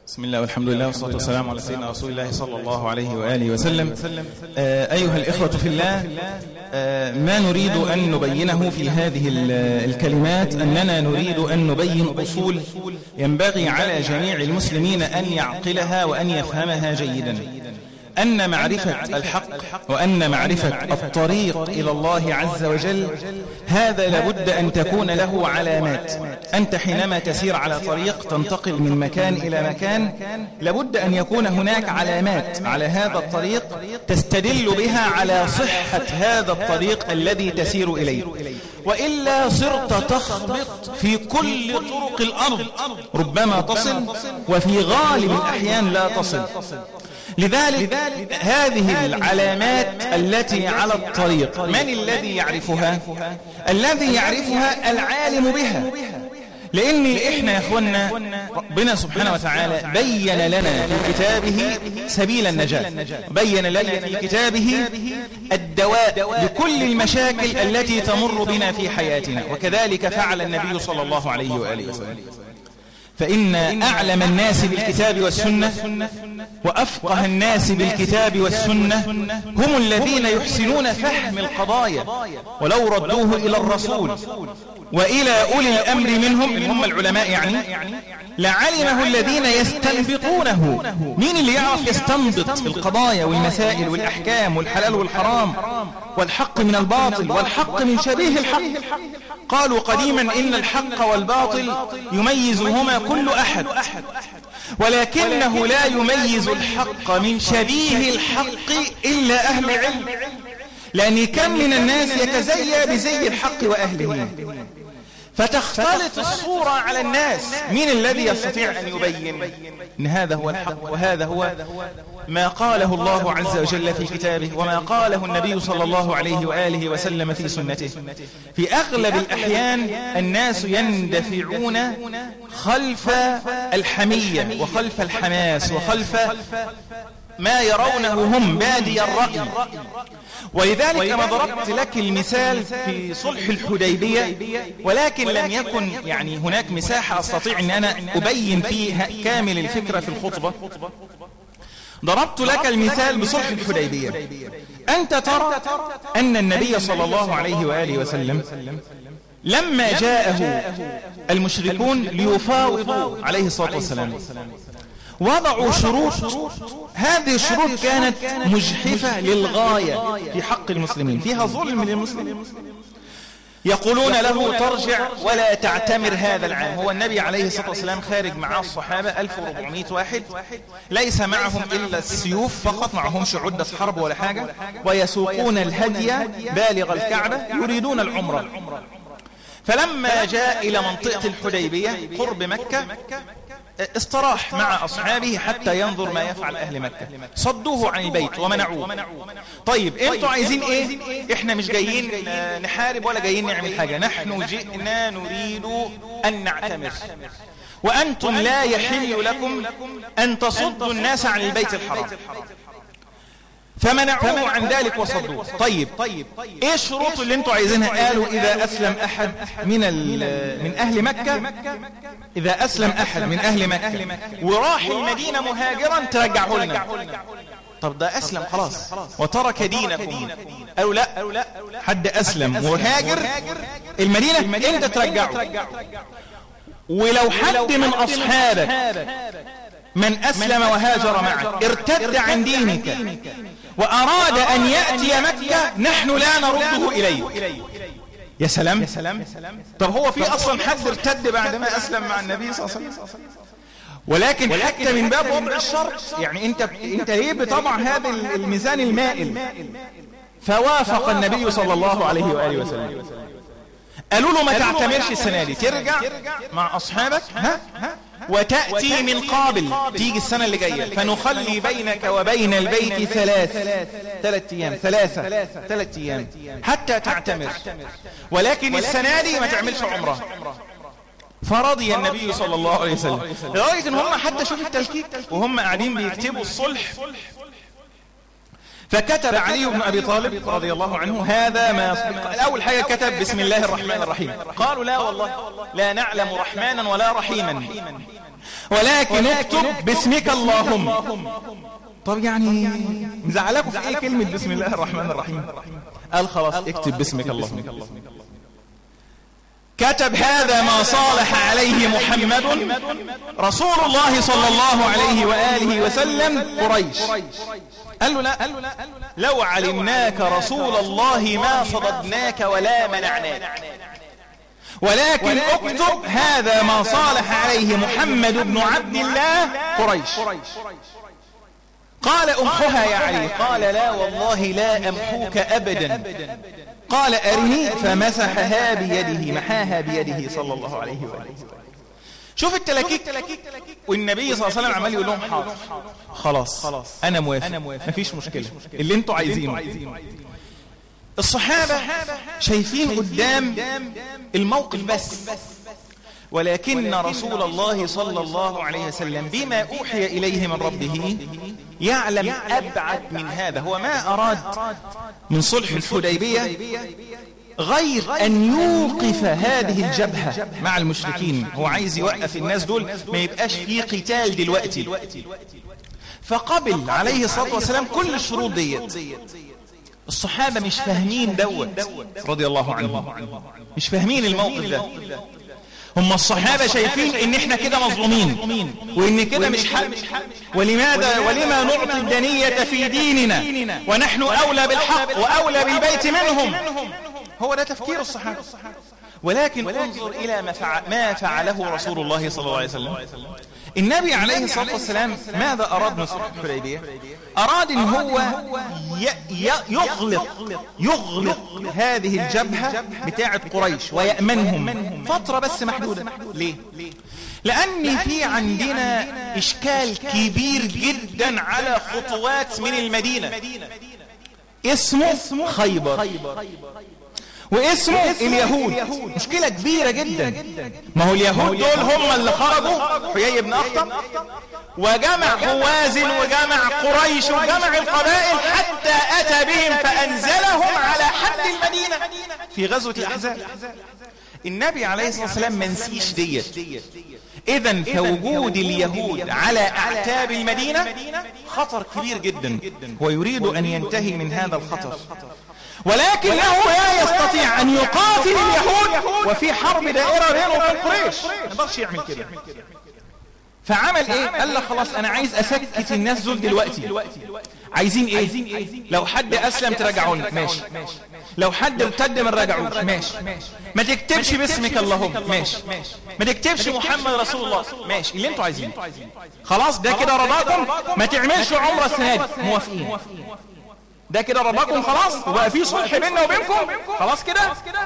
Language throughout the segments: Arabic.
بسم الله والحمد لله والصلاة والسلام على سيدنا رسول الله صلى الله عليه وآله وسلم. أيها الإخوة في الله، ما نريد أن نبينه في هذه الكلمات أننا نريد أن نبين أصول ينبغي على جميع المسلمين أن يعقلها وأن يفهمها جيدا، أن معرفة الحق وأن معرفة الطريق إلى الله عز وجل هذا لابد أن تكون له علامات. أنت حينما تسير على طريق تنتقل من مكان إلى مكان لابد أن يكون هناك علامات على هذا الطريق تستدل بها على صحة هذا الطريق الذي تسير إليه، وإلا صرت تخبط في كل طرق الأرض، ربما تصل وفي غالب الأحيان لا تصل. لذلك هذه العلامات التي على الطريق من الذي يعرفها؟ الذي يعرفها العالم بها، لأن إحنا يا أخوانا ربنا سبحانه وتعالى بين لنا في كتابه سبيل النجاة، بين لنا في كتابه الدواء لكل المشاكل التي تمر بنا في حياتنا، وكذلك فعل النبي صلى الله عليه وآله وسلم. فإن أعلم الناس بالكتاب والسنة وأفقه الناس بالكتاب والسنة هم الذين يحسنون فهم القضايا، ولو ردوه إلى الرسول وإلى أولي الأمر منهم هم العلماء يعني لعلمه الذين يستنبطونه. مين اللي يعرف يستنبط القضايا والمسائل والأحكام والحلال والحرام والحق من الباطل والحق من شبيه الحق؟ قالوا قديما إن الحق والباطل يميزهما كل أحد، ولكنه لا يميز الحق من شبيه الحق إلا أهل علم، لأن كم من الناس يتزيى بزي الحق وأهله فتختلط الصورة على الناس. مين الذي يستطيع أن يبين إن هذا هو الحق وهذا هو ما قاله الله عز وجل في كتابه وما قاله النبي صلى الله عليه وآله وسلم في سنته؟ في أغلب الأحيان الناس يندفعون خلف الحمية وخلف الحماس وخلف ما يرونه هم بادي الرأي. ولذلك أنا ضربت لك المثال في صلح الحديبية، ولكن لم يكن يعني هناك مساحة أستطيع أن أنا أبين فيها كامل الفكرة في الخطبة. ضربت لك المثال بصلح الحديبية. أنت ترى أن النبي صلى الله عليه وآله وسلم لما جاءه المشركون ليفاوضوا عليه الصلاة والسلام وضعوا شروط، هذه الشروط كانت مجحفة للغاية في حق المسلمين، فيها ظلم للمسلمين. يقولون له ترجع ولا تعتمر هذا العام. هو النبي عليه الصلاة والسلام خارج مع الصحابة 1400 واحد، ليس معهم إلا السيوف فقط، معهمش عدة حرب ولا حاجة، ويسوقون الهدي بالغ الكعبة يريدون العمرة. فلما جاء إلى منطقة الحديبية قرب مكة استراح مع أصحابه حتى ينظر ما يفعل أهل مكة، صدوه عن البيت ومنعوه. طيب انتوا عايزين ايه؟ احنا مش جايين نحارب ولا جايين نعمل حاجة، نحن جئنا نريد أن نعتمر، وأنتم لا يحل لكم أن تصدوا الناس عن البيت الحرام. فمنعوه عن ذلك وصدوه. طيب ايه الشروط اللي انتوا عايزينها؟ قالوا إذا أسلم أحد من أهل مكة، إذا أسلم أحد من أهل مكة وراح المدينة مهاجرا ترجعه لنا. طب ده أسلم خلاص وترك دينكم. قالوا لا، حد أسلم وهاجر المدينة انت ترجعه. ولو حد من أصحابك من أسلم وهاجر معك ارتد عن دينك وأراد أن يأتي مكة نحن لا نرده إليه. يا سلام. طب هو في أصلا حد ارتد بعدما أسلم مع النبي صلى الله عليه وسلم؟ ولكن حتى من باب وضع الشرط، يعني انت ليه بطبع هذا الميزان المائل؟ فوافق النبي صلى الله عليه وآله وسلم. قالوا له ما تعتمرش السنة دي، ترجع مع أصحابك وتأتي من قابل، تيجي السنة اللي جاية، فنخلي بينك وبين البيت 3 أيام حتى تعتمر، ولكن السنة دي ما تعملش عمره. فرضي النبي صلى الله عليه وسلم، لغاية ان هم حتى شوف التلكيك وهم قاعدين بيكتبوا الصلح. فكتب علي بن أبي طالب رضي الله عنه هذا ما أول حاجة كتب بسم الله الرحمن الرحيم. قالوا لا والله لا نعلم رحمانا ولا رحيما، ولكن اكتب باسمك اللهم. طب يعني مزعلاكم في ايه كلمة بسم الله الرحمن الرحيم؟ قال خلاص اكتب باسمك اللهم. كتب هذا ما صالح عليه محمد رسول الله صلى الله عليه وآله وسلم قريش. قال له لا، لو علمناك رسول الله ما صددناك ولا منعناك، ولكن اكتب هذا ما صالح عليه محمد بن عبد الله قريش. قال امحها يا علي. قال لا والله لا امحوك ابدا. قال ارني، فمسحها بيده، محاها بيده صلى الله عليه وآله. شوف التلاكيك. والنبي صلى الله عليه وسلم عمال يقول لهم حاضر، خلاص انا موافق، مفيش مشكلة اللي انتوا عايزينه. الصحابة شايفين قدام الموقف بس، ولكن رسول الله صلى الله عليه وسلم بما أوحي إليه من ربه يعلم أبعد من هذا. هو ما أراد من صلح الحديبية غير أن يوقف هذه الجبهة مع المشركين. هو عايز يوقف الناس دول، ما يبقاش في قتال دلوقتي. فقبل عليه الصلاة والسلام كل الشروط ديت. الصحابة مش فاهمين دوت رضي الله عنهم، مش فاهمين الموقف ده. هم الصحابة شايفين ان احنا كده مظلومين، وان كده مش حق، ولما نعطي الدنية في ديننا ونحن اولى بالحق واولى بالبيت منهم. هو ده تفكير الصحابة. ولكن انظر الى ما فعله رسول الله صلى الله عليه وسلم. النبي عليه الصلاة والسلام ماذا أراد من صلح الحديبية؟ أراد ان هو يغلق هذه الجبهة بتاعة قريش ويأمنهم فترة بس محدودة. ليه؟ لأن في عندنا إشكال كبير جدا على خطوات من المدينة اسمه خيبر، واسمه اليهود. مشكلة كبيرة جدا. ما هو اليهود دول هم اللي خرجوا حيي بن أخطب وجمع هوازن وجمع قريش وجمع القبائل حتى أتى بهم فأنزلهم على حد المدينة في غزوة الأحزاب. النبي عليه الصلاة والسلام منسيش ديت. إذن فوجود اليهود على أعتاب المدينة خطر كبير جدا، ويريد أن ينتهي من هذا الخطر، ولكنه لا يستطيع أن يقاتل اليهود وفي حرب دائرة بينه وبين قريش. ما يقدرش يعمل كده. فعمل ايه؟ قال لك خلاص انا عايز اسكت الناس دول دلوقتي. عايزين ايه؟ لو حد اسلم ترجعون ماشي، لو حد ارتد من رجعون ماشي، ما تكتبش باسمك اللهم ماشي، ما تكتبش محمد رسول الله ماشي، اللي انتوا عايزينه. خلاص ده كده رضاكم، ما تعملش عمره السنه دي، موافقين. ده كده رضاكم خلاص، وبقى في صلح بيننا وبينكم خلاص كده.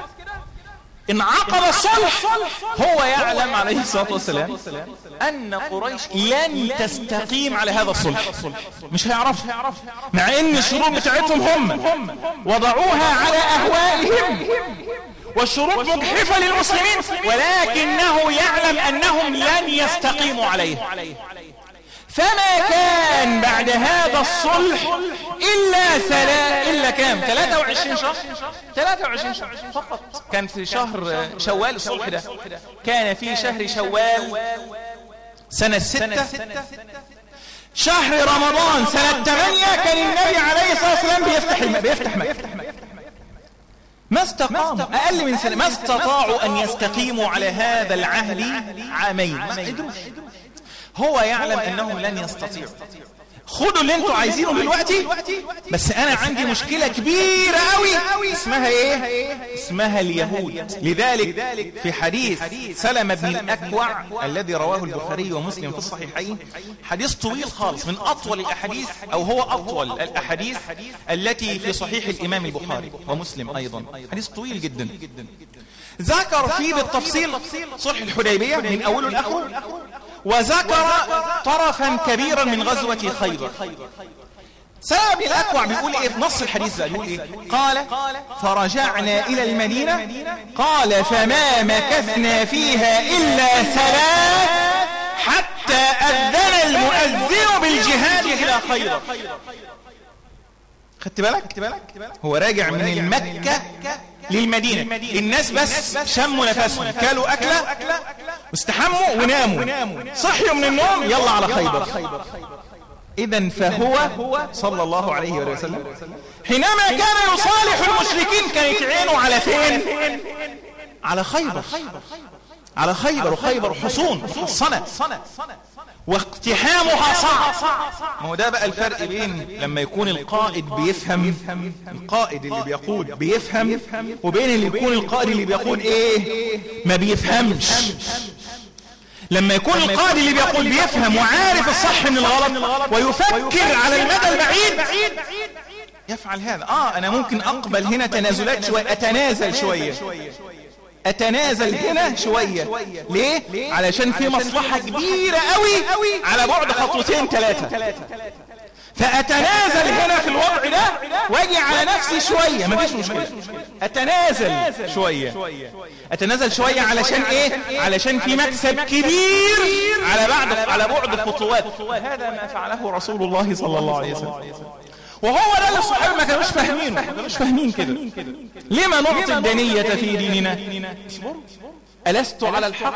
انعقد الصلح. هو يعلم عليه الصلاة والسلام أن قريش لن تستقيم على هذا الصلح، مش هيعرف، مع أن الشروط بتاعتهم هم وضعوها على أهوائهم والشروط مجحفة للمسلمين، ولكنه يعلم أنهم لن يستقيموا عليه. فما كان بعد هذا الصلح إلا كام 23 شهر 23 شهر فقط. كان في شهر شوال الصلح ده، كان في شهر شوال سنة 6. شهر رمضان سنة 8 كان النبي عليه الصلاة والسلام بيفتح مكة. ما استقاموا أقل من سنة، ما استطاعوا أن يستقيموا على هذا العهد عامين. هو يعلم أنهم لن يستطيعوا. خدوا اللي انتوا عايزينه دلوقتي، بس أنا عندي مشكلة كبيرة قوي اسمها ايه؟ اسمها اليهود. لذلك في حديث سلمة بن الأكوع الذي رواه البخاري ومسلم في الصحيحين، حديث طويل خالص، من أطول الأحاديث أو هو أطول الأحاديث التي في صحيح الإمام البخاري ومسلم أيضا. حديث طويل جدا ذكر فيه بالتفصيل صلح الحديبية من أوله لآخره، وذكر طرفا كبيرا من غزوة خيبر. سلمة بن الأكوع بيقول ايه في نص الحديث ده؟ بيقول ايه؟ قال فرجعنا إلى المدينة، قال فما مكثنا فيها إلا 3 حتى أذن المؤذن بالجهاد إلى خيبر. خدت بالك؟ هو راجع من مكة للمدينة، الناس بس شموا نفسهم، كلوا أكلة واستحموا وناموا، صحيوا من النوم يلا على خيبر. إذن فهو صلى الله عليه وسلم حينما كان يصالح المشركين كانت عينه على فين؟ على خيبر. وخيبر حصون محصنة واقتحامها صعب. ما هو ده بقى الفرق بين لما يكون القائد بيفهم، القائد اللي بيقود بيفهم، وبين اللي يكون القائد اللي بيقود ما بيفهمش. لما يكون القائد اللي بيقود بيفهم وعارف الصح من الغلط ويفكر على المدى البعيد يفعل هذا. انا ممكن اقبل هنا تنازلات شوية، اتنازل هنا شوية. ليه؟ علشان في مصلحة كبيرة قوي على بعد خطوتين 3، فأتنازل هنا في الوضع ده واجي على نفسي شوية، مفيش مشكلة، أتنازل شوية علشان علشان في مكسب كبير على بعد خطوات. هذا ما فعله رسول الله صلى الله عليه وسلم، وهو ده اللي الصحابة ما كانوش فاهمين كده. لما نعطي الدنية في ديننا؟ ألست على الحق؟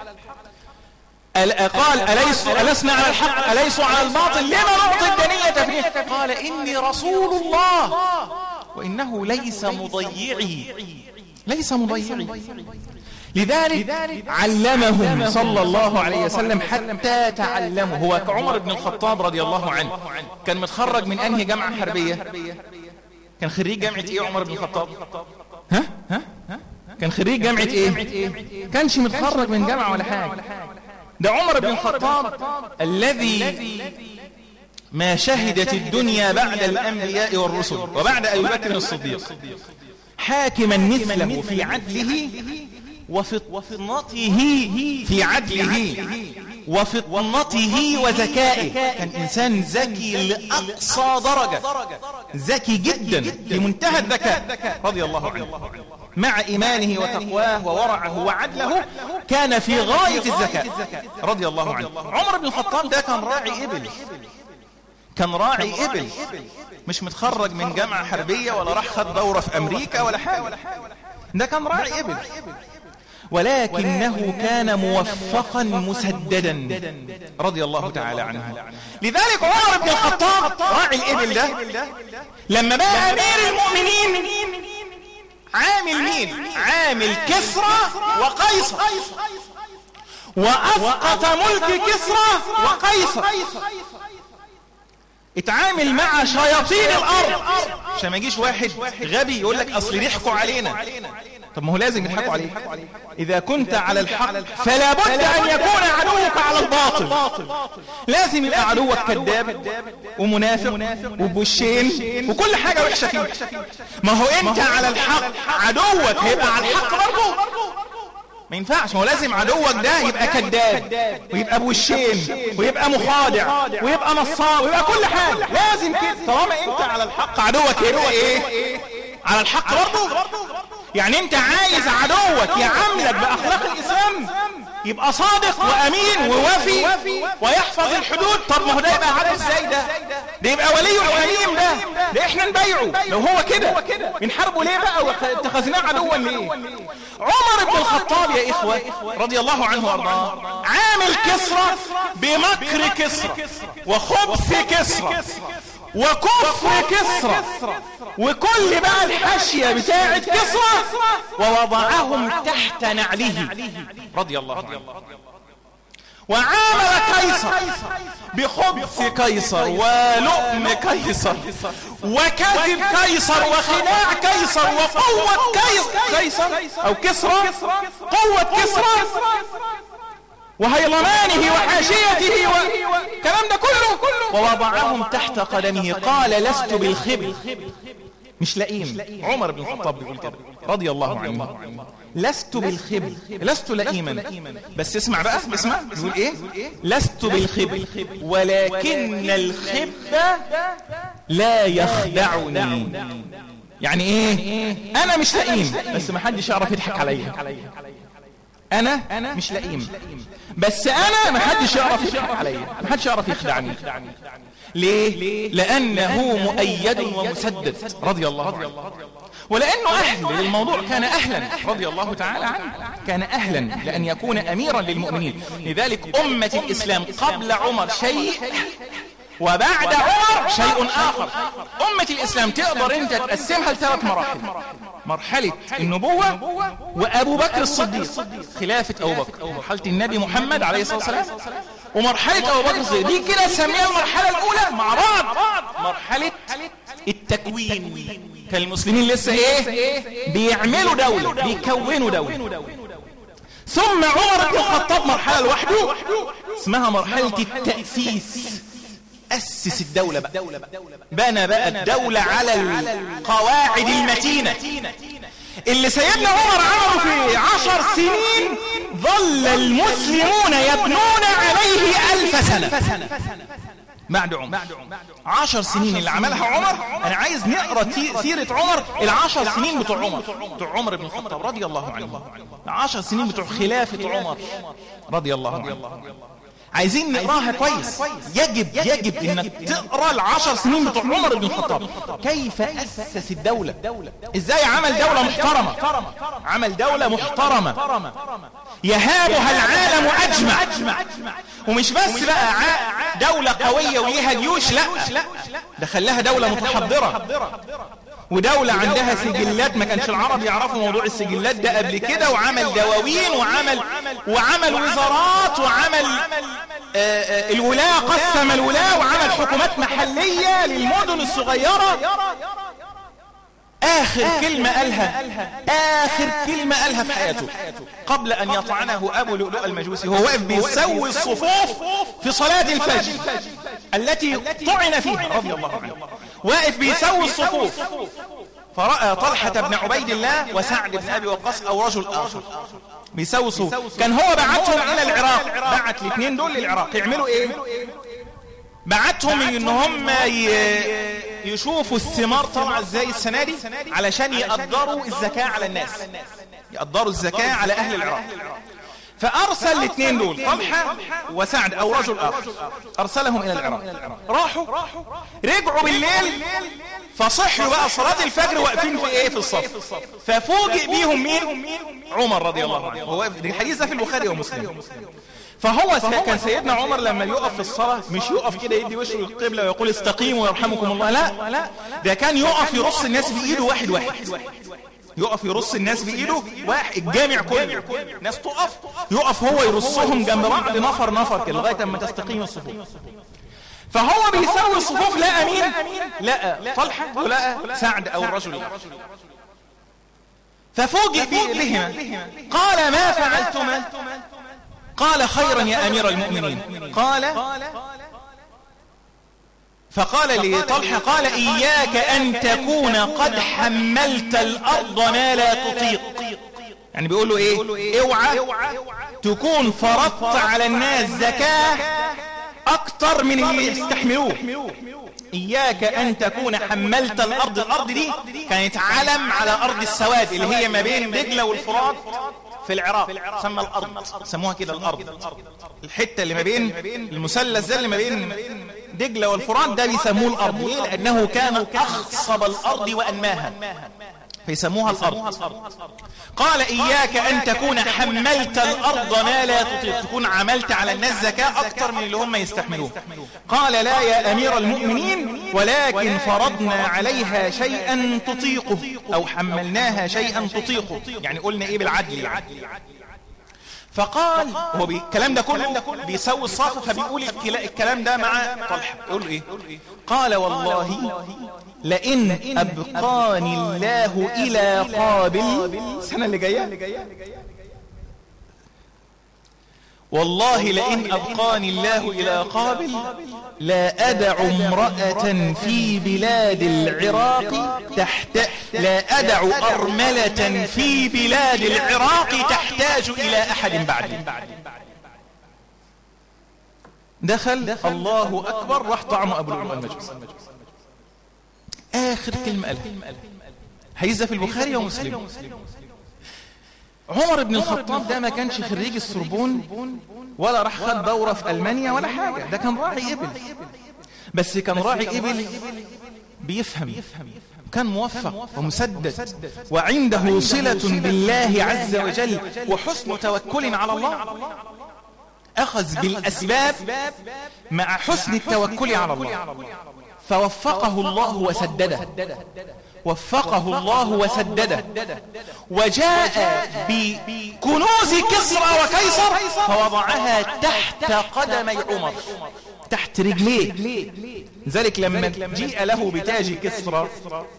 قال ألسنا على الحق أليسوا على الباطل؟ لما نعطي الدنية فيه؟ قال إني رسول الله وإنه ليس مضيعي. لذلك علمهم صلى الله عليه وسلم حتى تعلموا. هو كعمر بن الخطاب رضي الله عنه كان متخرج من أنهي جامعة حربية؟ كان خريج جامعة عمر بن الخطاب؟ كان خريج جامعة كانش متخرج من جامعة ولا حاجة. ده عمر بن الخطاب الذي ما شهدت الدنيا بعد الأنبياء والرسل وبعد أبي بكر الصديق حاكما مثله في عدله وفطنته وذكائه. كان إنسان ذكي لأقصى درجة، ذكي جدا في منتهى الذكاء رضي الله عنه، مع إيمانه وتقواه وورعه وعدله كان في غاية الذكاء رضي الله عنه. عمر بن الخطاب ده كان راعي إبل، مش متخرج من جامعة حربية ولا راح خد دورة في أمريكا ولا حاجة، ده كان راعي إبل، ولكنه كان موفقا مسددا رضي الله تعالى عنه. لذلك عمر بن الخطاب راعي الإبل ده لما بقى أمير المؤمنين عامل مين؟ عامل كسرى وقيصر، وأسقط ملك كسرى وقيصر، اتعامل مع شياطين الأرض عشان ما يجيش واحد غبي يقول لك أصل يضحكوا علينا. طب ما هو لازم يضحكوا عليك. إذا كنت على الحق فلا بد أن يكون عدوك على الباطل. لازم يبقى عدوك كذاب ومنافق وبوشين وكل حاجة وحشة فيه. ما هو أنت على الحق عدوك هيبقى على الحق برضه، ما ينفعش. ما هو لازم عدوك ده يبقى كذاب ويبقى بوشين ويبقى مخادع ويبقى نصاب ويبقى كل حاجة. لازم كده. طالما أنت على الحق عدوك هيبقى على الحق برضه. يعني انت عايز عدوك يعاملك بأخلاق الإسلام، يبقى صادق وأمين ووفي ويحفظ الحدود. طب ما هو ده يبقى عدو ازاي؟ ده يبقى ولي الحميم. ده احنا نبيعه لو هو كده. بنحاربه ليه بقى واتخذناه عدوا ليه؟ عمر بن الخطاب يا إخوة رضي الله عنه وارضاه عامل كسرى بمكر كسرى وخبث كسرى وكفر كسرى وكل بقى الحاشية بتاعت كسرى، ووضعهم تحت نعله رضي الله عنه. وعامل قيصر بخبث قيصر ولؤم قيصر وكذب قيصر وخداع قيصر وقوة قيصر أو كسرى، قوة كسرى وهيلمانه وحاشيته والكلام ده كله، ووضعهم تحت قدمه. قال لست بالخبل، مش لئيم. عمر بن الخطاب بيقول كده رضي الله عنه، لست بالخبل، لست لئيما. بس اسمع بقى، اسمع يقول ايه؟ لست بالخبل ولكن الخب لا يخدعني. يعني ايه؟ انا مش لئيم بس ما حدش يعرف يضحك عليا. أنا مش لئيم، بس أنا ما حدش يعرف يضحك عليا، ما حدش يعرف يخدعني. ليه؟ لأنه مؤيد ومسدد رضي الله عنه، ولأنه أهل للموضوع، كان أهلا رضي الله تعالى عنه، كان أهلا لأن يكون أميرا للمؤمنين. لذلك أمة الإسلام قبل عمر شيء وبعد عمر شيء آخر. أمة الإسلام تقدر أنت تقسمها لثلاث مراحل: مرحلة النبوة وأبو بكر الصديق، خلافة أبو بكر، مرحلة النبي محمد عليه الصلاة والسلام، ومرحلة أبو بكر الصديق. دي كده سميها المرحلة الأولى مع بعض، مرحلة التكوين. كان المسلمين لسه بيعملوا دولة، بيكونوا دولة. ثم عمر بن الخطاب مرحلة لوحده اسمها مرحلة التأسيس، أسس الدولة بقى، بنى بقى الدولة على القواعد المتينة اللي سيدنا عمر عمره في 10 سنين ظل المسلمون يبنون عليه 1000 سنة بعد عمر. 10 سنين اللي عملها عمر. أنا عايز نقرأ سيرة عمر، 10 سنين بتوع عمر بن الخطاب رضي الله عنه، 10 سنين بتوع خلافة عمر رضي الله عنه. عايزين نقراها كويس. يجب انك تقرا 10 سنين بتوع عمر بن الخطاب، كيف اسس الدوله، ازاي عمل دوله محترمه، عمل دوله محترمه يهابها العالم اجمع. ومش بس بقى دوله قويه وليها جيوش، لا، ده خلاها دوله متحضره، ودولة عندها سجلات. ما كانش العرب يعرفوا موضوع السجلات ده قبل كده، وعمل دواوين وعمل وزارات، وعمل الولاة، قسم الولاة، وعمل حكومات محلية للمدن الصغيرة. آخر كلمة قالها في حياته قبل أن يطعنه أبو لؤلؤ المجوسي، هو واقف بيسوي الصفوف في صلاة الفجر التي طعن فيها رضي الله عنه، واقف بيسوي الصفوف، فرأى طلحة بن عبيد الله وسعد بن أبي وقاص أو رجل آخر بيسوي الصفوف. كان هو بعتهم إلى العراق، بعت الاثنين دول للعراق يعملوا إيه؟ بعتهم إن هم يشوفوا الثمار طالعة ازاي السنة دي، علشان يقدروا الزكاة على الناس، يقدروا الزكاة على أهل العراق. فأرسل الاثنين دول طلحة وسعد أو رجل آخر، أرسلهم إلى العراق. راحوا رجعوا بالليل، فصحوا بقى صلاة الفجر واقفين في الصف، ففوجئ بيهم مين؟ عمر رضي الله عنه. هو الحديث ده في البخاري ومسلم. فهو كان سيدنا عمر لما يقف في الصلاة مش يقف كده يدي وشه للقبلة ويقول استقيموا يرحمكم الله، لا، ده كان يقف يرص الناس بإيده واحد، يقف يرص الناس بإيده واحد، الجامع كله ناس يقف هو يرصهم جنب بعض نفر كده لغاية اما تستقيم الصفوف. فهو بيسوي الصفوف، لا أمين، لا طلحة ولا سعد أو الرجل، ففوجئ بهما. قال ما فعلتما؟ قال خيرا يا أمير المؤمنين. فقال لطلحة، قال إياك أن تكون قد حملت الأرض ما لا تطيق. يعني بيقول له إيه؟ اوعى تكون فرضت على الناس زكاة أكتر من اللي يستحملوه. إياك أن تكون حملت الأرض. الأرض دي كانت علم على أرض السواد اللي هي ما بين دجلة والفرات في العراق، سمى الأرض، سموها كده الأرض. الحتة اللي ما بين المثلث ده اللي ما بين دجلة والفرات ده بيسموه الأرض. ليه؟ لأنه كان أخصب الأرض وأنماها، فيسموها الأرض. قال إياك أن تكون حملت الأرض ما لا تطيق، تكون عملت على الناس زكاة أكتر من اللي هم يستحملوه. قال لا يا أمير المؤمنين، ولكن فرضنا عليها شيئا تطيقه، أو حملناها شيئا تطيقه، يعني قلنا إيه بالعدل يعني. فقال هو الكلام ده كله بيسوي الصف، فبيقول الكلام ده مع طلحة، يقول له إيه؟ قال والله لئن أبقاني الله إلى قابل السنة اللي جاية، والله لئن أبقاني الله إلى قابل لا أدع امرأة في بلاد العراق لا أدع أرملة في بلاد العراق تحتاج إلى أحد بعدي. دخل الله أكبر، راح طعم أبو لؤلؤ المجوسي. آخر كلمة قالها، حديث في البخاري ومسلم. عمر بن الخطاب ده ما كانش خريج السوربون ولا راح خد دورة في ألمانيا ولا حاجة، ده كان راعي إبل، بس كان راعي إبل بيفهم، كان موفق ومسدد وعنده صلة بالله عز وجل وحسن توكل على الله، أخذ بالأسباب مع حسن التوكل على الله، فوفقه الله وسدده، وفقه الله وسدده، وجاء بكنوز كسرى وقيصر فوضعها تحت قدمي عمر، تحت رجليه. ذلك لما جيء له بتاج كسرى،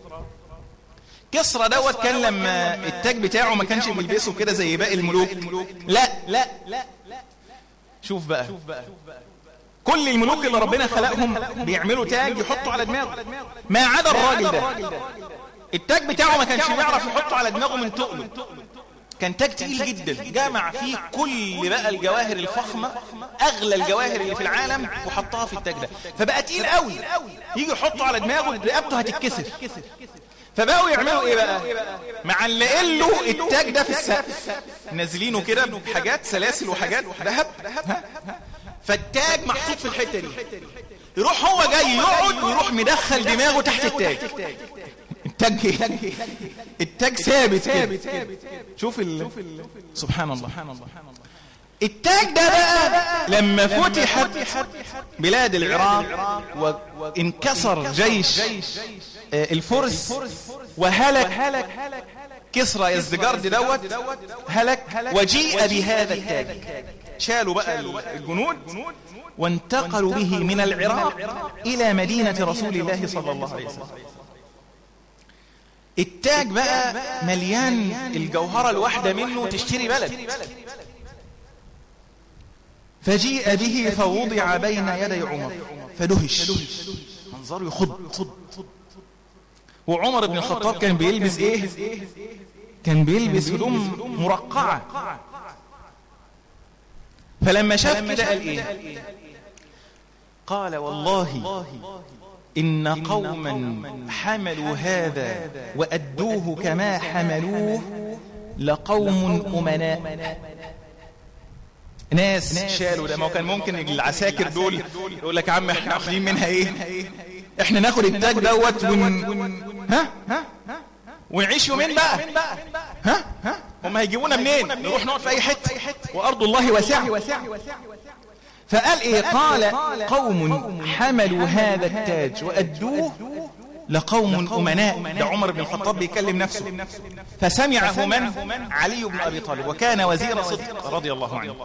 كسرى دوت كان لما التاج بتاعه ما كانش بيلبسه كده زي باقي الملوك، لا شوف بقى كل الملوك اللي ربنا خلقهم بيعملوا تاج يحطوا على دماغه، ما عدا الراجل ده التاج بتاعه ما كانش بيعرف يحطه على دماغه من تقله، كان تاج تقيل جدا جمع فيه كل بقى الجواهر الفخمة، أغلى الجواهر اللي في العالم وحطها في التاج ده، فبقى تقيل قوي، يجي يحطه على دماغه رقبته هتتكسر. فبقوا يعملوا ايه بقى؟ معلقين له التاج ده في السقف، نازلينه كده بحاجات سلاسل وحاجات ذهب، فالتاج محطوط في الحتة دي، يروح هو جاي يقعد ويروح مدخل دماغه تحت التاج، التاج ثابت كده. شوف سبحان الله. التاج ده بقى لما فتحت بلاد العراق وانكسر جيش الفرس وهلك كسرى يزدجرد دوت هلك، وجيء بهذا التاج، شالوا بقى الجنود وانتقلوا به من العراق إلى مدينة رسول الله صلى الله عليه وسلم. التاج بقى مليان الجوهرة الواحدة منه تشتري بلد، فجيء به فوضع بين يدي عمر فدهش، منظره يخض. وعمر بن الخطاب كان بيلبس ايه؟ كان بيلبس هدوم مرقعة، فلما شاف كده قال ايه؟ قال والله إن قوما حملوا هذا وأدوه كما حملوه لقوم أمناء. ناس شالوا ده، ما كان ممكن العساكر دول يقول لك يا عم احنا واخدين منها ايه؟ احنا ناخد التاج دوت ونعيش يومين بقى، هم هيجيبونا منين؟ نروح نقعد في اي حته وارض الله واسعه. فقال ايه؟ قال قوم حملوا هذا التاج وأدوه لقوم أمناء. ده عمر بن الخطاب بيكلم نفسه، فسمعه من؟ علي بن أبي طالب، وكان وزير صدق رضي الله عنه.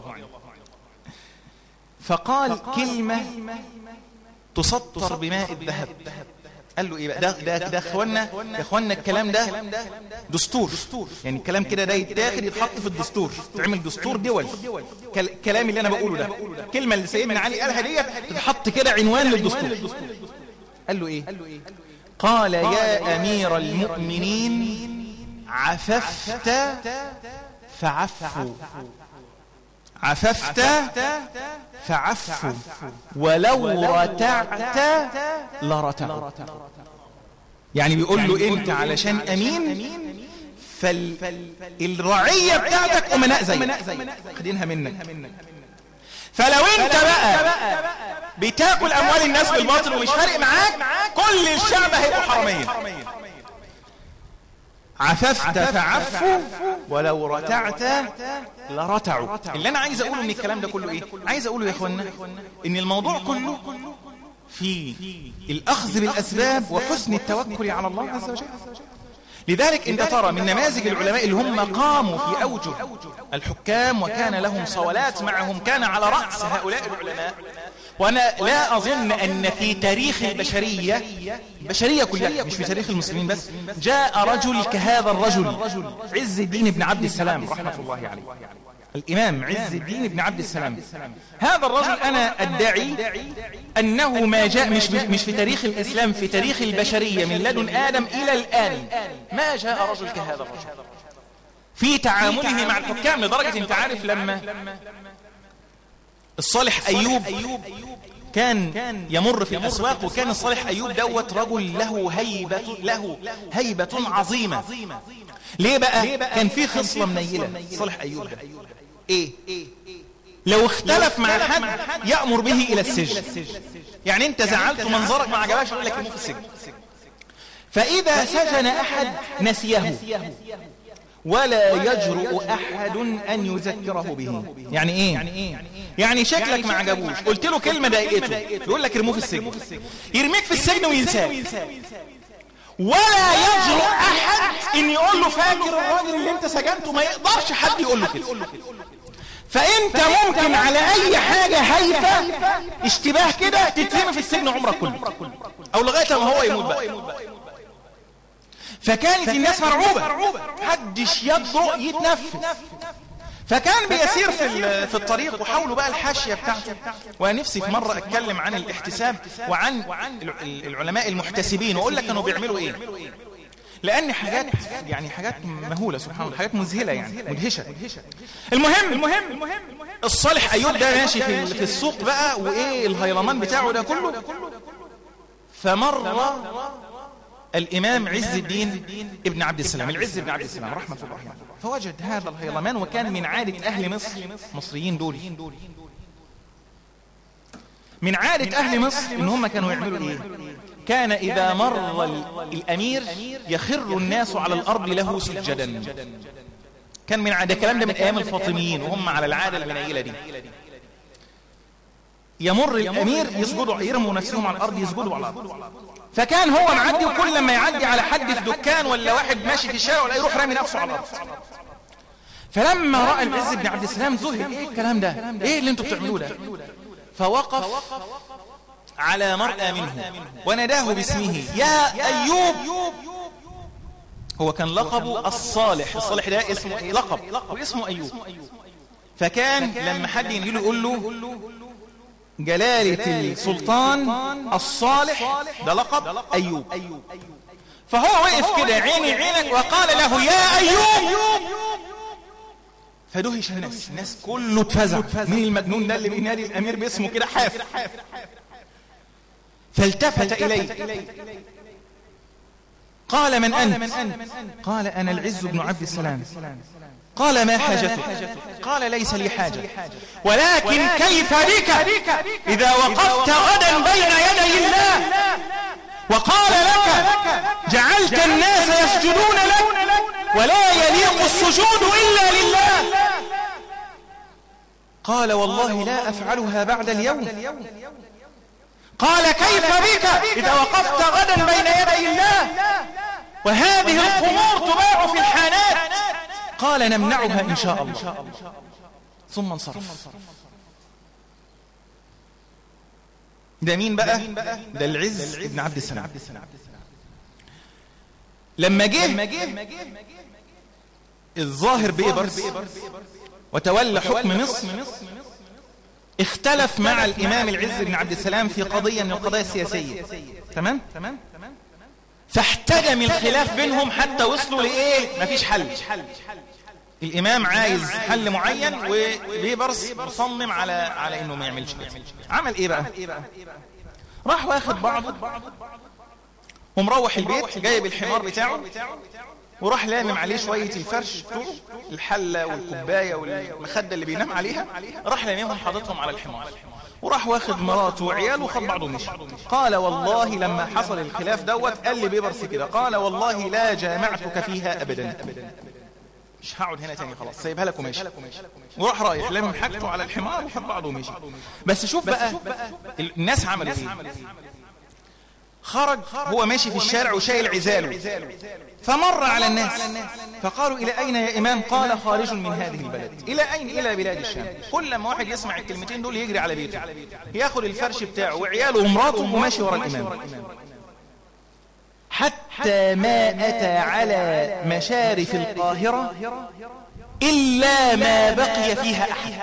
فقال كلمة تسطر بماء الذهب. قال له ايه بقى؟ ده اخوانا الكلام ده دستور، يعني الكلام كده ده يتاخد يتحط في الدستور، تعمل دستور دول. الكلام اللي انا بقوله ده، الكلمه اللي سيدنا علي قالها ديت تتحط كده عنوان للدستور. قال له ايه؟ قال يا امير المؤمنين عففت فعفوا، عففت فعفوا ولو رتعت لرتعوا. يعني بيقول له انت علشان امين فالرعية بتاعتك امناء زيك خدينها منك، فلو انت بقى بتاكل اموال الناس بالباطل ومش فارق معاك كل الشعب هيبقوا حرامية. عففت فعفوا ولو رتعت لرتعوا. اللي انا عايز اقوله من الكلام ده كله ايه؟ عايز اقوله يا اخوانا ان الموضوع كله في الاخذ بالاسباب وحسن التوكل على الله عز وجل. لذلك انت ترى من نماذج العلماء اللي هم قاموا في اوجه الحكام وكان لهم صولات معهم، كان على رأس هؤلاء العلماء. وانا لا اظن ان في تاريخ البشرية كلها، مش في تاريخ المسلمين بس، جاء رجل كهذا الرجل عز الدين بن عبد السلام رحمة الله عليه، الامام عز الدين بن عبد السلام. هذا الرجل انا ادعي انه ما جاء مش في تاريخ الاسلام، في تاريخ البشرية من لدن ادم الى الان ما جاء رجل كهذا الرجل في تعامله مع الحكام. لدرجة انت عارف لما الصالح أيوب كان يمر في الأسواق، وكان الصالح أيوب دوت رجل له هيبة عظيمة. ليه بقى؟ كان في خصلة منيلة صالح أيوب ده. إيه؟ لو اختلف مع حد يأمر به إلى السجن. يعني أنت زعلت منظرك ما عجبكش يقول لك يموت في السجن. فإذا سجن أحد نسيه ولا يجرؤ أحد أن يذكره به. يعني إيه؟ يعني شكلك ما عجبوش، قلت له كلمة ضايقته يقول لك ارموه في السجن، يرميك في السجن وينساك. ولا يجرؤ أحد إن يقول له فاكر الراجل اللي أنت سجنته، ما يقدرش حد يقول له كده. فأنت ممكن على أي حاجة هايفة اشتباه كده تترمي في السجن عمرك كله، أو لغاية ما هو يموت بقى. فكانت الناس مرعوبة، محدش يجرؤ يتنفس. فكان بيسير في الطريق، وحاولوا بقى الحاشية بتاعته. ونفسي في مرة أتكلم عن الاحتساب وعن العلماء المحتسبين، وأقول لك كانوا بيعملوا إيه. لأن حاجات مهولة سبحان الله، حاجات مذهلة يعني مدهشة. المهم الصالح أيوب ده ماشي في السوق بقى، وإيه الهيلمان بتاعه ده كله. فمر الإمام عز الدين ابن عبد السلام، العز بن عبد السلام رحمة الله عليه، فوجد هذا الهيلمان. وكان من عادة أهل مصر، مصريين دول من عادة أهل مصر إن هم كانوا يعملوا إيه؟ كان إذا مر الأمير يخر الناس على الأرض له سجدا. كان من عادة، الكلام ده من أيام الفاطميين وهم على العادة المنيلة دي. يمر الأمير يسجدوا، يرموا نفسهم على الأرض يسجدوا على الأرض. فكان هو معدي، وكل لما يعدي على حد في دكان ولا واحد ماشي في الشارع ولا يروح رامي نفسه على الأرض. فلما رأى العز بن عبد السلام ذهل، إيه الكلام ده؟ إيه اللي انتوا بتعملوه ده؟ فوقف على مرأى منه وناداه باسمه: يا أيوب. هو كان لقبه الصالح، الصالح ده اسمه إيه؟ لقب، واسمه أيوب. فكان لما حد ينجله يقول له جلالة السلطان الصالح، ده لقب أيوب. فهو وقف كده عيني عينك وقال له: يا أيوب. فدهش الناس كله اتفزع، مين المجنون ده اللي بينادي الأمير باسمه كده؟ حاف. فالتفت إليه قال: من أنت؟ قال: أنا العز بن عبد السلام. قال: ما حاجتك؟ قال: ليس لي حاجة، ولكن كيف بك إذا وقفت غدا بين يدي الله وقال لك: جعلت الناس يسجدون لك ولا يليق السجود إلا لله؟ قال: والله لا أفعلها بعد اليوم. قال: كيف بك إذا وقفت غدا بين يدي الله وهذه الخمور تباع في الحانات؟ قال: نمنعها إن شاء الله. ثم انصرف. ده مين بقى؟ ده العز بن عبد السلام. لما جه الظاهر بإبرس وتولى حكم مصر، اختلف مع الإمام العز بن عبد السلام في قضية من القضايا السياسية. تمام؟ فاحتدم الخلاف بينهم حتى وصلوا لإيه؟ مفيش حل. الإمام عايز حل معين، وبيبرس مصمم على إنه ما يعملش كده. عمل إيه بقى؟ راح واخد بعضه ومروح البيت، جايب الحمار بتاعه وراح لامم عليه شوية الفرش بتوعه، الحلة والكوباية والمخدة اللي بينام عليها، راح لاممهم حاططهم على الحمار، وراح واخد مراته وعياله وخد بعضه ومشي. قال: والله لما حصل الخلاف دوت قال لي بيبرس كده، قال: والله لا جامعتك فيها أبدا، مش هقعد هنا تاني، خلاص سايبها لك وماشي. وراح رايح لامم حاجته على الحمار وخد بعضه ومشي. بس شوف بقى الناس عملوا ايه. خرج هو ماشي في الشارع وشايل عزاله، فمر على الناس فقالوا: إلى أين يا إمام؟ قال: خارج من هذه البلد. إلى أين؟ إلى بلاد الشام. كل ما واحد يسمع الكلمتين دول يجري على بيته، ياخد الفرش بتاعه وعياله ومراته وماشي ورا الإمام، حتى ما أتى على مشارف القاهرة إلا ما بقي فيها أحد.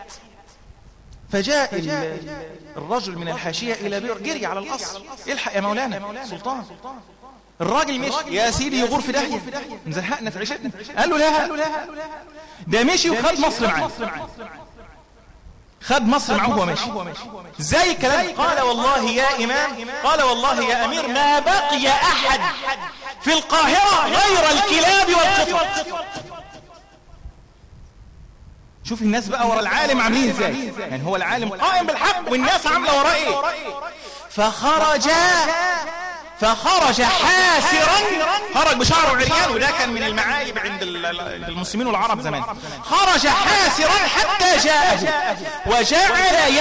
فجاء الرجل من الحاشية إلى بئر، جري على القصر: الحق يا مولانا سلطان. الراجل مشي: يا سيدي يغور في داهية، مزهقنا في عيشتنا. قال له: لا، ده مشي وخد مصر معاه. خد مصر معه وهو ماشي. زي كلام قال والله يا إمام، قال والله يا أمير، ما بقي أحد في القاهرة غير الكلاب والقطط. شوف الناس بقى ورا العالم عاملين ازاي، يعني هو العالم قائم بالحق والناس عامله وراه ايه. فخرج حاسرا، خرج بشعره عريان، وده كان من المعايب عند المسلمين والعرب زمان. خرج حاسرا حتى جاءه وجعل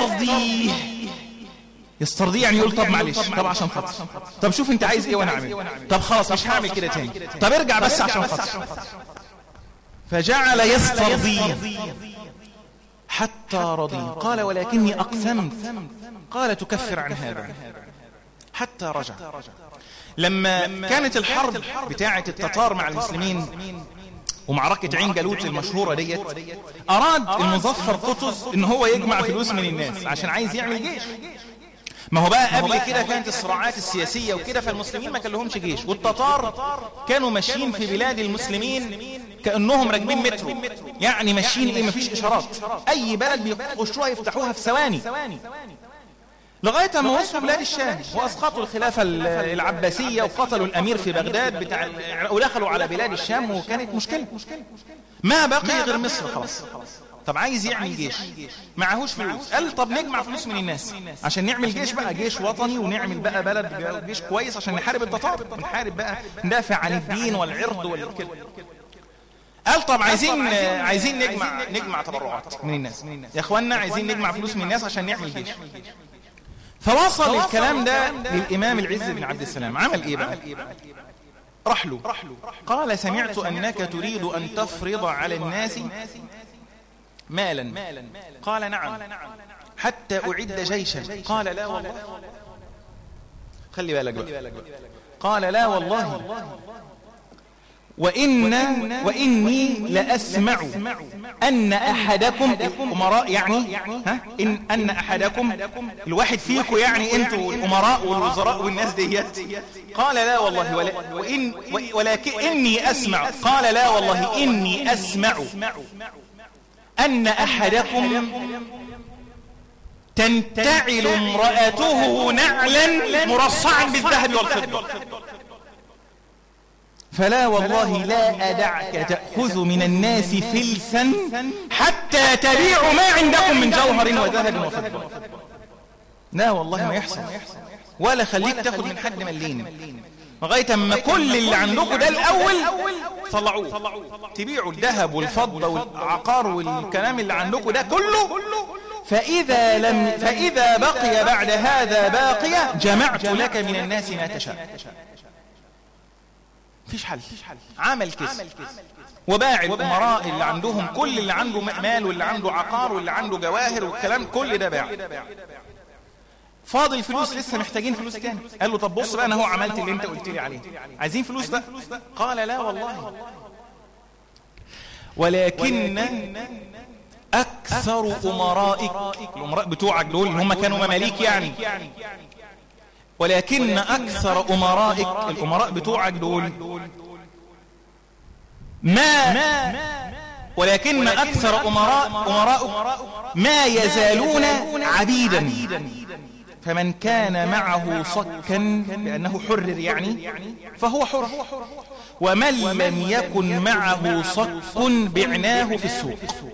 يسترضيه يعني يقول طب معلش، طب عشان خاطر، طب شوف انت عايز ايه وانا اعمل، طب خلاص مش هعمل كده تاني، طب ارجع بس عشان خاطر. فجعل يسترضيه حتى رضي. قال ولكني أقسمت. قال تكفر عن هذا. حتى رجع. لما كانت الحرب بتاعة التتار مع المسلمين ومعركة عين جالوت المشهورة ديت، أراد المظفر قطز إن هو يجمع فلوس من الناس عشان عايز يعمل جيش. ما هو بقى قبل كده كانت الصراعات السياسية وكده، فالمسلمين ما كان لهمش جيش، والتتار كانوا ماشيين في بلاد المسلمين كأنهم راكبين مترو، يعني ماشيين ايه، مفيش اشارات، اي بلد بيخشوها يفتحوها في ثواني، لغاية ما وصلوا بلاد الشام واسقطوا الخلافة العباسية وقتلوا الامير في بغداد ودخلوا على بلاد الشام، وكانت مشكلة. ما بقي غير مصر خلاص. طب عايز يعمل جيش، معهوش فلوس، قال طب نجمع فلوس من الناس عشان نعمل جيش بقى، جيش وطني، ونعمل بقى بلد جيش كويس عشان نحارب التتار، ونحارب بقى ندافع عن الدين والعرض والكده. قال طب عايزين نجمع تبرعات من الناس يا اخوانا، عايزين نجمع فلوس من الناس عشان نعمل جيش. فوصل الكلام ده للإمام العز بن عبد السلام. عمل ايه بقى؟ راح له قال سمعت أنك تريد أن تفرض على الناس مالا. قال نعم، حتى أعد جيشا. قال لا والله. خلي بالك بقى. قال لا والله، وإني لأسمع أن أحدكم الأمراء، يعني أن أحدكم الواحد فيكم، يعني أنتوا الأمراء والوزراء والناس ديت. قال لا والله، ولكن إني أسمع. قال لا والله إني أسمع أن أحدكم تنتعل امرأته نعلا مرصعا بالذهب والفضة، فلا والله لا أدعك تأخذ من الناس فلسا حتى تبيع ما عندكم من جوهر وذهب وفضة. لا والله ما يحصل، ولا خليك تاخد من حد ملين لغاية اما كل اللي عندكم ده الأول طلعوه، تبيعوا الذهب والفضة والعقار والكلام اللي عندكم ده كله. فإذا بقي بعد هذا باقية جمعت لك من الناس ما تشاء. فيش حل. عمل كده وباع الأمراء اللي عندهم كل اللي عنده مال واللي عنده عقار واللي عنده جواهر والكلام كل ده باع. فاضل فلوس، لسه محتاجين فلوس تاني. قال له طب بص بقى، انا هو عملت اللي انت قلت لي عليه، عايزين فلوس بقى. قال لا والله، ولكن أكثر أمرائك، الأمراء بتوعك دول اللي هم كانوا مماليك يعني، ولكن أكثر أمرائك، الأمراء بتوعك دول ولكن أكثر أمراء ما يزالون عبيدا، فمن كان معه صكا لأنه حرر يعني فهو حر، ومن لم يكن معه صك بعناه في السوق.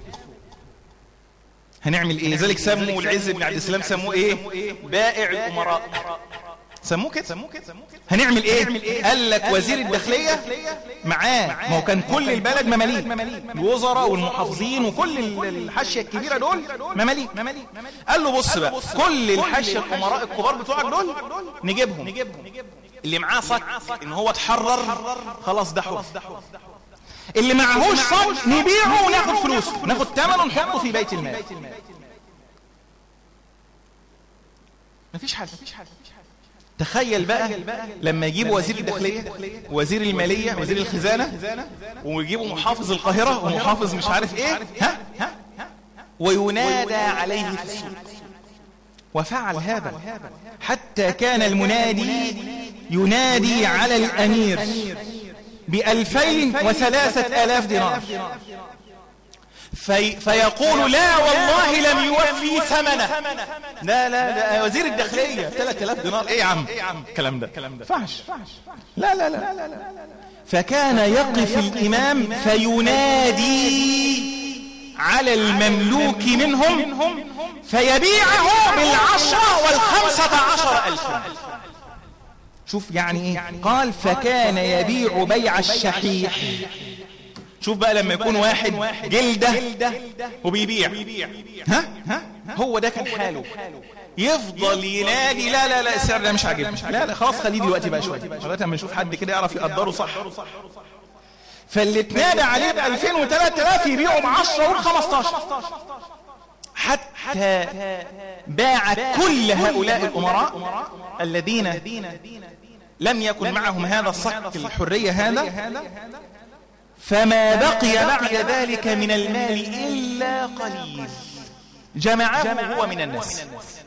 هنعمل ايه؟ لذلك سموا العز بن عبد السلام سموه ايه؟ بائع الأمراء، سموه كده. هنعمل ايه؟ قال لك وزير الداخلية معاه، ما هو كان كل البلد مماليك، الوزراء والمحافظين وكل الحاشية الكبيرة دول مماليك. قال له بص بقى، كل الحاشية الأمراء الكبار بتوعك دول نجيبهم، اللي معاه صك ان هو اتحرر خلاص ده حر، اللي معهوش صك نبيعه وناخد فلوسه، ناخد ثمنه ونحطه في بيت المال. مفيش حل. تخيل بقى لما يجيبوا وزير الداخلية، وزير المالية، وزير الخزانة، ويجيبوا محافظ القاهرة ومحافظ مش عارف ايه، وينادى عليه في السوق. وفعل هذا حتى كان المنادي ينادي على الأمير ب2,000 و3,000 دينار. فيقول لا والله لم يوفي ثمنه. لا وزير الداخلية 3000 دينار، ايه يا عم الكلام ده فحش. لا. فكان يقف الإمام فينادي على المملوك منهم فيبيعه 10 و15,000. شوف يعني ايه؟ قال فكان يبيع بيع الشحيح. شوف بقى لما يكون واحد جلدة وبيبيع، هو ده كان حاله. يفضل ينادي لا السعر ده مش عاجبني، لا خلاص خليه دلوقتي بقى شويه لغايه اما نشوف حد كده يعرف يقدره صح. فاللي اتنادى عليه ب 2000 و 3000 يبيعوا ب 10 وال 15، حتى باع كل هؤلاء الأمراء الذين لم يكن معهم هذا الصك الحرية هذا، فما بقي بعد ذلك من المال إلا قليل جمعه هو من الناس.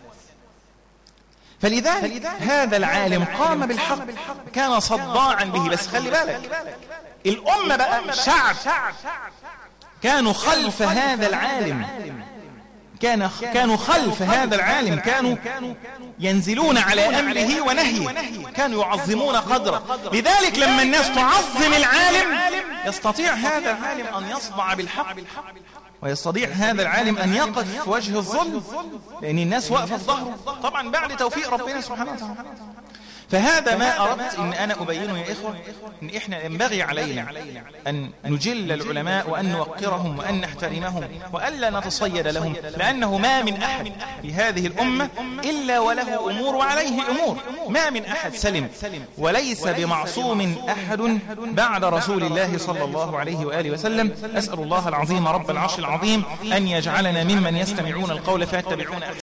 فلذلك هذا العالم قام بالحق، كان صداعا به. بس خلي بالك الأمة بقى شعب كانوا خلف هذا العالم، كانوا خلف هذا العالم، كانوا ينزلون على أمره ونهيه، كانوا يعظمون قدره. لذلك لما الناس تعظم العالم يستطيع هذا العالم أن يصدع بالحق، ويستطيع هذا العالم أن يقف في وجه الظلم، لأن الناس واقفة في ظهره طبعا بعد توفيق ربنا سبحانه وتعالى. فهذا ما أردت إن أنا أبينه يا إخوة، إن إحنا ينبغي علينا أن نجل العلماء وأن نوقرهم وأن نحترمهم وألا نتصيد لهم، لأنه ما من أحد في هذه الأمة إلا وله أمور وعليه أمور. ما من أحد سلم، وليس بمعصوم أحد بعد رسول الله صلى الله عليه وآله وسلم. أسأل الله العظيم رب العرش العظيم أن يجعلنا ممن يستمعون القول فيتبعون أحسنه.